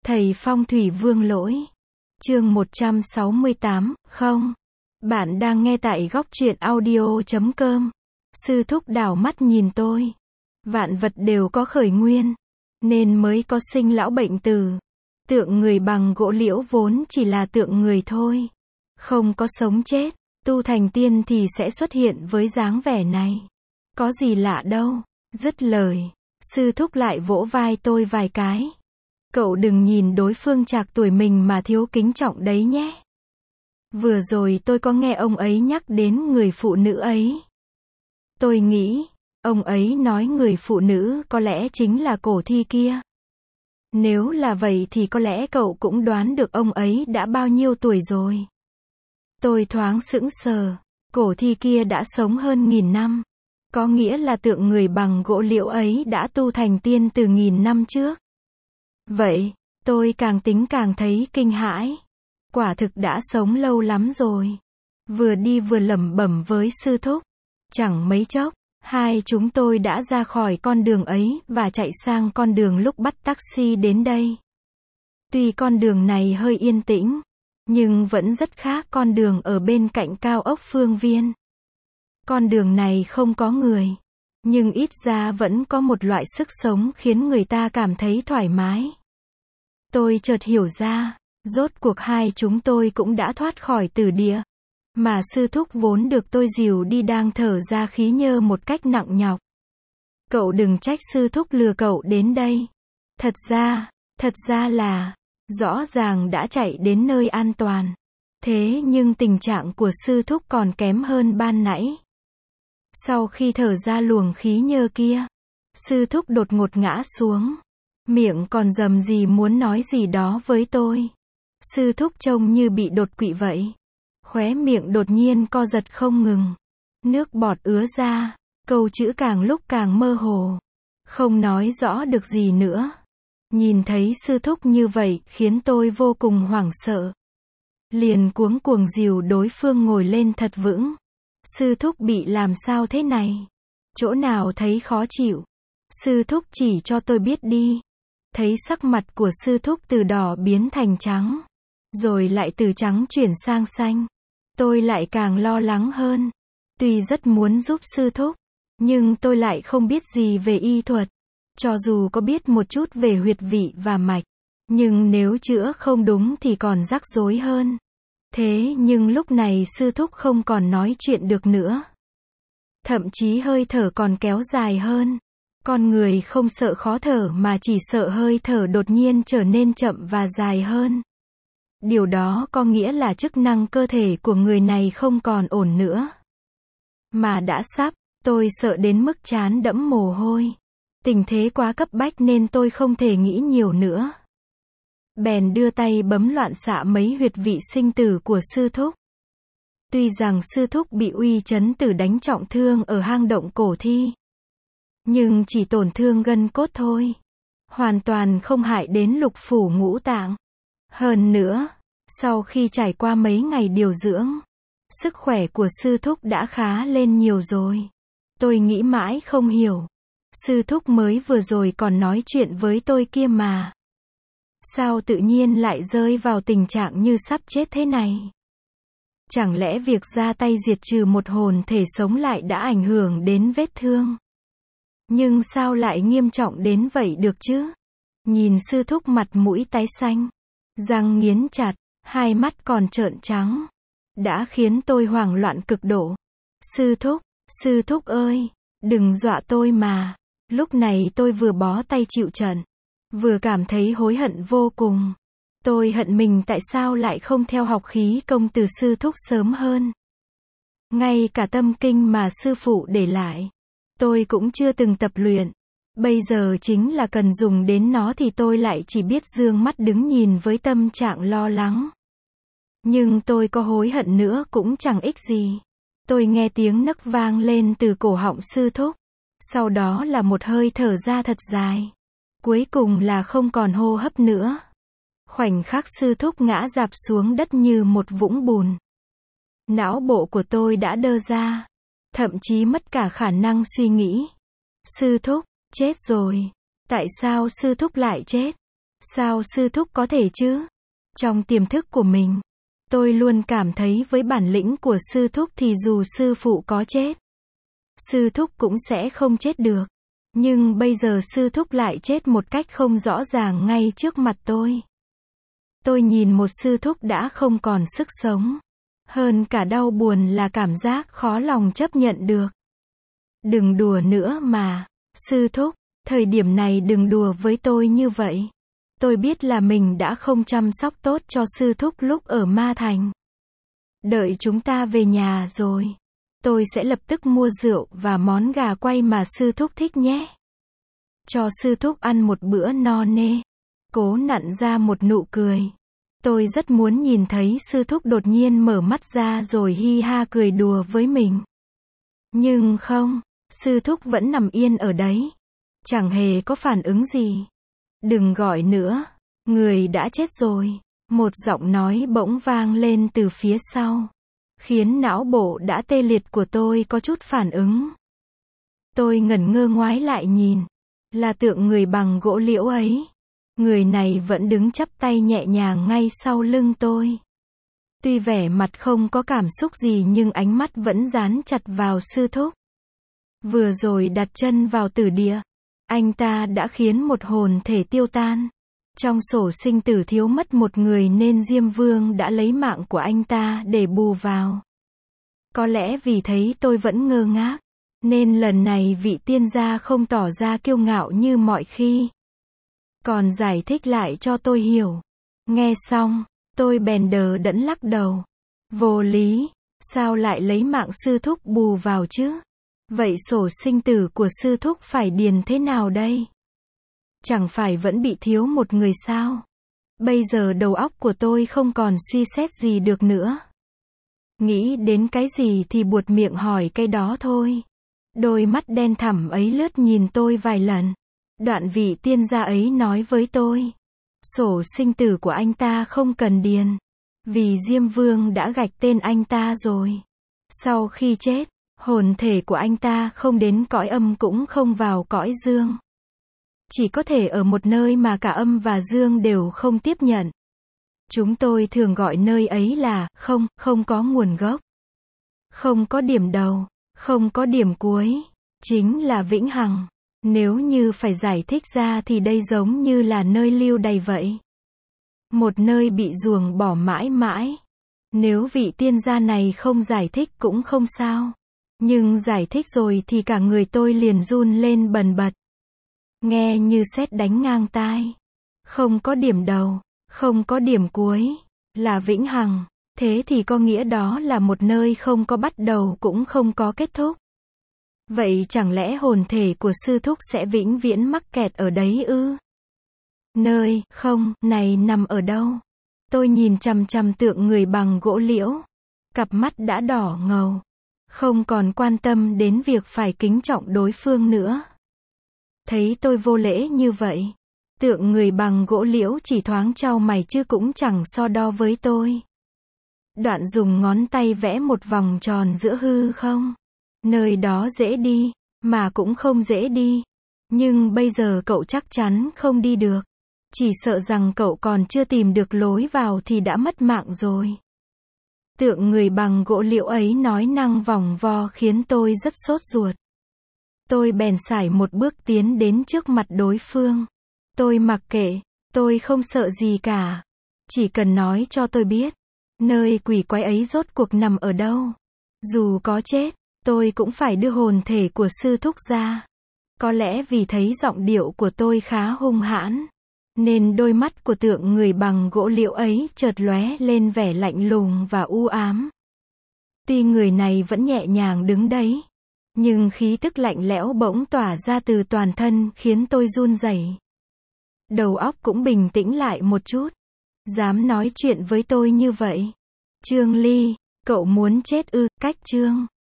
Thầy Phong thủy Vương Lỗi. Chương 168, không. Bạn đang nghe tại góc truyện audio.com. Sư thúc đảo mắt nhìn tôi. Vạn vật đều có khởi nguyên, nên mới có sinh lão bệnh tử. Tượng người bằng gỗ liễu vốn chỉ là tượng người thôi. Không có sống chết, tu thành tiên thì sẽ xuất hiện với dáng vẻ này. Có gì lạ đâu. Dứt lời, sư thúc lại vỗ vai tôi vài cái. Cậu đừng nhìn đối phương trạc tuổi mình mà thiếu kính trọng đấy nhé. Vừa rồi tôi có nghe ông ấy nhắc đến người phụ nữ ấy. Tôi nghĩ, ông ấy nói người phụ nữ có lẽ chính là Cổ Thi kia. Nếu là vậy thì có lẽ cậu cũng đoán được ông ấy đã bao nhiêu tuổi rồi. Tôi thoáng sững sờ. Cổ Thi kia đã sống hơn 1000 năm. Có nghĩa là tượng người bằng gỗ liễu ấy đã tu thành tiên từ 1000 năm trước. Vậy, tôi càng tính càng thấy kinh hãi. Quả thực đã sống lâu lắm rồi. Vừa đi vừa lẩm bẩm với sư thúc. Chẳng mấy chốc, hai chúng tôi đã ra khỏi con đường ấy và chạy sang con đường lúc bắt taxi đến đây. Tuy con đường này hơi yên tĩnh, nhưng vẫn rất khác con đường ở bên cạnh cao ốc Phương Viên. Con đường này không có người, nhưng ít ra vẫn có một loại sức sống khiến người ta cảm thấy thoải mái. Tôi chợt hiểu ra, rốt cuộc hai chúng tôi cũng đã thoát khỏi tử địa, mà sư thúc vốn được tôi dìu đi đang thở ra khí nhơ một cách nặng nhọc. Cậu đừng trách sư thúc lừa cậu đến đây. Thật ra là, rõ ràng đã chạy đến nơi an toàn. Thế nhưng tình trạng của sư thúc còn kém hơn ban nãy. Sau khi thở ra luồng khí nhơ kia, sư thúc đột ngột ngã xuống. Miệng còn rầm rì muốn nói gì đó với tôi. Sư thúc trông như bị đột quỵ vậy. Khóe miệng đột nhiên co giật không ngừng. Nước bọt ứa ra, câu chữ càng lúc càng mơ hồ. Không nói rõ được gì nữa. Nhìn thấy sư thúc như vậy khiến tôi vô cùng hoảng sợ. Liền cuống cuồng dìu đối phương ngồi lên thật vững. Sư thúc bị làm sao thế này? Chỗ nào thấy khó chịu? Sư thúc chỉ cho tôi biết đi. Thấy sắc mặt của sư thúc từ đỏ biến thành trắng, rồi lại từ trắng chuyển sang xanh. Tôi lại càng lo lắng hơn. Tuy rất muốn giúp sư thúc, nhưng tôi lại không biết gì về y thuật. Cho dù có biết một chút về huyệt vị và mạch, nhưng nếu chữa không đúng thì còn rắc rối hơn. Thế nhưng lúc này sư thúc không còn nói chuyện được nữa. Thậm chí hơi thở còn kéo dài hơn. Con người không sợ khó thở mà chỉ sợ hơi thở đột nhiên trở nên chậm và dài hơn. Điều đó có nghĩa là chức năng cơ thể của người này không còn ổn nữa. Mà đã sắp, tôi sợ đến mức trán đẫm mồ hôi. Tình thế quá cấp bách nên tôi không thể nghĩ nhiều nữa. Bèn đưa tay bấm loạn xạ mấy huyệt vị sinh tử của sư thúc. Tuy rằng sư thúc bị Uy Chấn Tử đánh trọng thương ở hang động Cổ Thi, nhưng chỉ tổn thương gân cốt thôi. Hoàn toàn không hại đến lục phủ ngũ tạng. Hơn nữa, sau khi trải qua mấy ngày điều dưỡng, sức khỏe của sư thúc đã khá lên nhiều rồi. Tôi nghĩ mãi không hiểu. Sư thúc mới vừa rồi còn nói chuyện với tôi kia mà. Sao tự nhiên lại rơi vào tình trạng như sắp chết thế này? Chẳng lẽ việc ra tay diệt trừ một hồn thể sống lại đã ảnh hưởng đến vết thương? Nhưng sao lại nghiêm trọng đến vậy được chứ? Nhìn sư thúc mặt mũi tái xanh, răng nghiến chặt, hai mắt còn trợn trắng, đã khiến tôi hoảng loạn cực độ. Sư thúc ơi, đừng dọa tôi mà. Lúc này tôi vừa bó tay chịu trận, vừa cảm thấy hối hận vô cùng. Tôi hận mình tại sao lại không theo học khí công từ sư thúc sớm hơn. Ngay cả tâm kinh mà sư phụ để lại, tôi cũng chưa từng tập luyện. Bây giờ chính là cần dùng đến nó thì tôi lại chỉ biết dương mắt đứng nhìn với tâm trạng lo lắng. Nhưng tôi có hối hận nữa cũng chẳng ích gì. Tôi nghe tiếng nấc vang lên từ cổ họng sư thúc. Sau đó là một hơi thở ra thật dài. Cuối cùng là không còn hô hấp nữa. Khoảnh khắc sư thúc ngã rạp xuống đất như một vũng bùn. Não bộ của tôi đã đơ ra. Thậm chí mất cả khả năng suy nghĩ. Sư thúc, chết rồi. Tại sao sư thúc lại chết? Sao sư thúc có thể chứ? Trong tiềm thức của mình, tôi luôn cảm thấy với bản lĩnh của sư thúc thì dù sư phụ có chết, sư thúc cũng sẽ không chết được. Nhưng bây giờ sư thúc lại chết một cách không rõ ràng ngay trước mặt tôi. Tôi nhìn một sư thúc đã không còn sức sống. Hơn cả đau buồn là cảm giác khó lòng chấp nhận được. Đừng đùa nữa mà, sư thúc, thời điểm này đừng đùa với tôi như vậy. Tôi biết là mình đã không chăm sóc tốt cho sư thúc lúc ở Ma Thành. Đợi chúng ta về nhà rồi, tôi sẽ lập tức mua rượu và món gà quay mà sư thúc thích nhé. Cho sư thúc ăn một bữa no nê. Cố nặn ra một nụ cười. Tôi rất muốn nhìn thấy sư thúc đột nhiên mở mắt ra rồi hi ha cười đùa với mình. Nhưng không, sư thúc vẫn nằm yên ở đấy. Chẳng hề có phản ứng gì. Đừng gọi nữa, người đã chết rồi. Một giọng nói bỗng vang lên từ phía sau, khiến não bộ đã tê liệt của tôi có chút phản ứng. Tôi ngẩn ngơ ngoái lại nhìn. Là tượng người bằng gỗ liễu ấy. Người này vẫn đứng chắp tay nhẹ nhàng ngay sau lưng tôi. Tuy vẻ mặt không có cảm xúc gì nhưng ánh mắt vẫn dán chặt vào sư thúc. Vừa rồi đặt chân vào tử địa, anh ta đã khiến một hồn thể tiêu tan. Trong sổ sinh tử thiếu mất một người nên Diêm Vương đã lấy mạng của anh ta để bù vào. Có lẽ vì thấy tôi vẫn ngơ ngác, nên lần này vị tiên gia không tỏ ra kiêu ngạo như mọi khi. Còn giải thích lại cho tôi hiểu. Nghe xong, tôi bèn đờ đẫn lắc đầu. Vô lý, sao lại lấy mạng sư thúc bù vào chứ? Vậy sổ sinh tử của sư thúc phải điền thế nào đây? Chẳng phải vẫn bị thiếu một người sao? Bây giờ đầu óc của tôi không còn suy xét gì được nữa. Nghĩ đến cái gì thì buột miệng hỏi cái đó thôi. Đôi mắt đen thẳm ấy lướt nhìn tôi vài lần. Đoạn vị tiên gia ấy nói với tôi. Sổ sinh tử của anh ta không cần điền. Vì Diêm Vương đã gạch tên anh ta rồi. Sau khi chết, hồn thể của anh ta không đến cõi âm cũng không vào cõi dương. Chỉ có thể ở một nơi mà cả âm và dương đều không tiếp nhận. Chúng tôi thường gọi nơi ấy là không có nguồn gốc. Không có điểm đầu, không có điểm cuối. Chính là vĩnh hằng. Nếu như phải giải thích ra thì đây giống như là nơi lưu đày vậy. Một nơi bị ruồng bỏ mãi mãi. Nếu vị tiên gia này không giải thích cũng không sao. Nhưng giải thích rồi thì cả người tôi liền run lên bần bật. Nghe như sét đánh ngang tai. Không có điểm đầu, không có điểm cuối, là vĩnh hằng. Thế thì có nghĩa đó là một nơi không có bắt đầu cũng không có kết thúc. Vậy chẳng lẽ hồn thể của sư thúc sẽ vĩnh viễn mắc kẹt ở đấy ư? Nơi không này nằm ở đâu? Tôi nhìn chằm chằm tượng người bằng gỗ liễu. Cặp mắt đã đỏ ngầu. Không còn quan tâm đến việc phải kính trọng đối phương nữa. Thấy tôi vô lễ như vậy, tượng người bằng gỗ liễu chỉ thoáng chau mày chứ cũng chẳng so đo với tôi. Đoạn dùng ngón tay vẽ một vòng tròn giữa hư không. Nơi đó dễ đi, mà cũng không dễ đi. Nhưng bây giờ cậu chắc chắn không đi được. Chỉ sợ rằng cậu còn chưa tìm được lối vào thì đã mất mạng rồi. Tượng người bằng gỗ liễu ấy nói năng vòng vo khiến tôi rất sốt ruột. Tôi bèn sải một bước tiến đến trước mặt đối phương. Tôi mặc kệ, tôi không sợ gì cả. Chỉ cần nói cho tôi biết, nơi quỷ quái ấy rốt cuộc nằm ở đâu. Dù có chết, tôi cũng phải đưa hồn thể của sư thúc ra. Có lẽ vì thấy giọng điệu của tôi khá hung hãn, nên đôi mắt của tượng người bằng gỗ liễu ấy chợt lóe lên vẻ lạnh lùng và u ám. Tuy người này vẫn nhẹ nhàng đứng đấy, nhưng khí tức lạnh lẽo bỗng tỏa ra từ toàn thân khiến tôi run rẩy. Đầu óc cũng bình tĩnh lại một chút. Dám nói chuyện với tôi như vậy? Trương Ly, cậu muốn chết ư? Cách Trương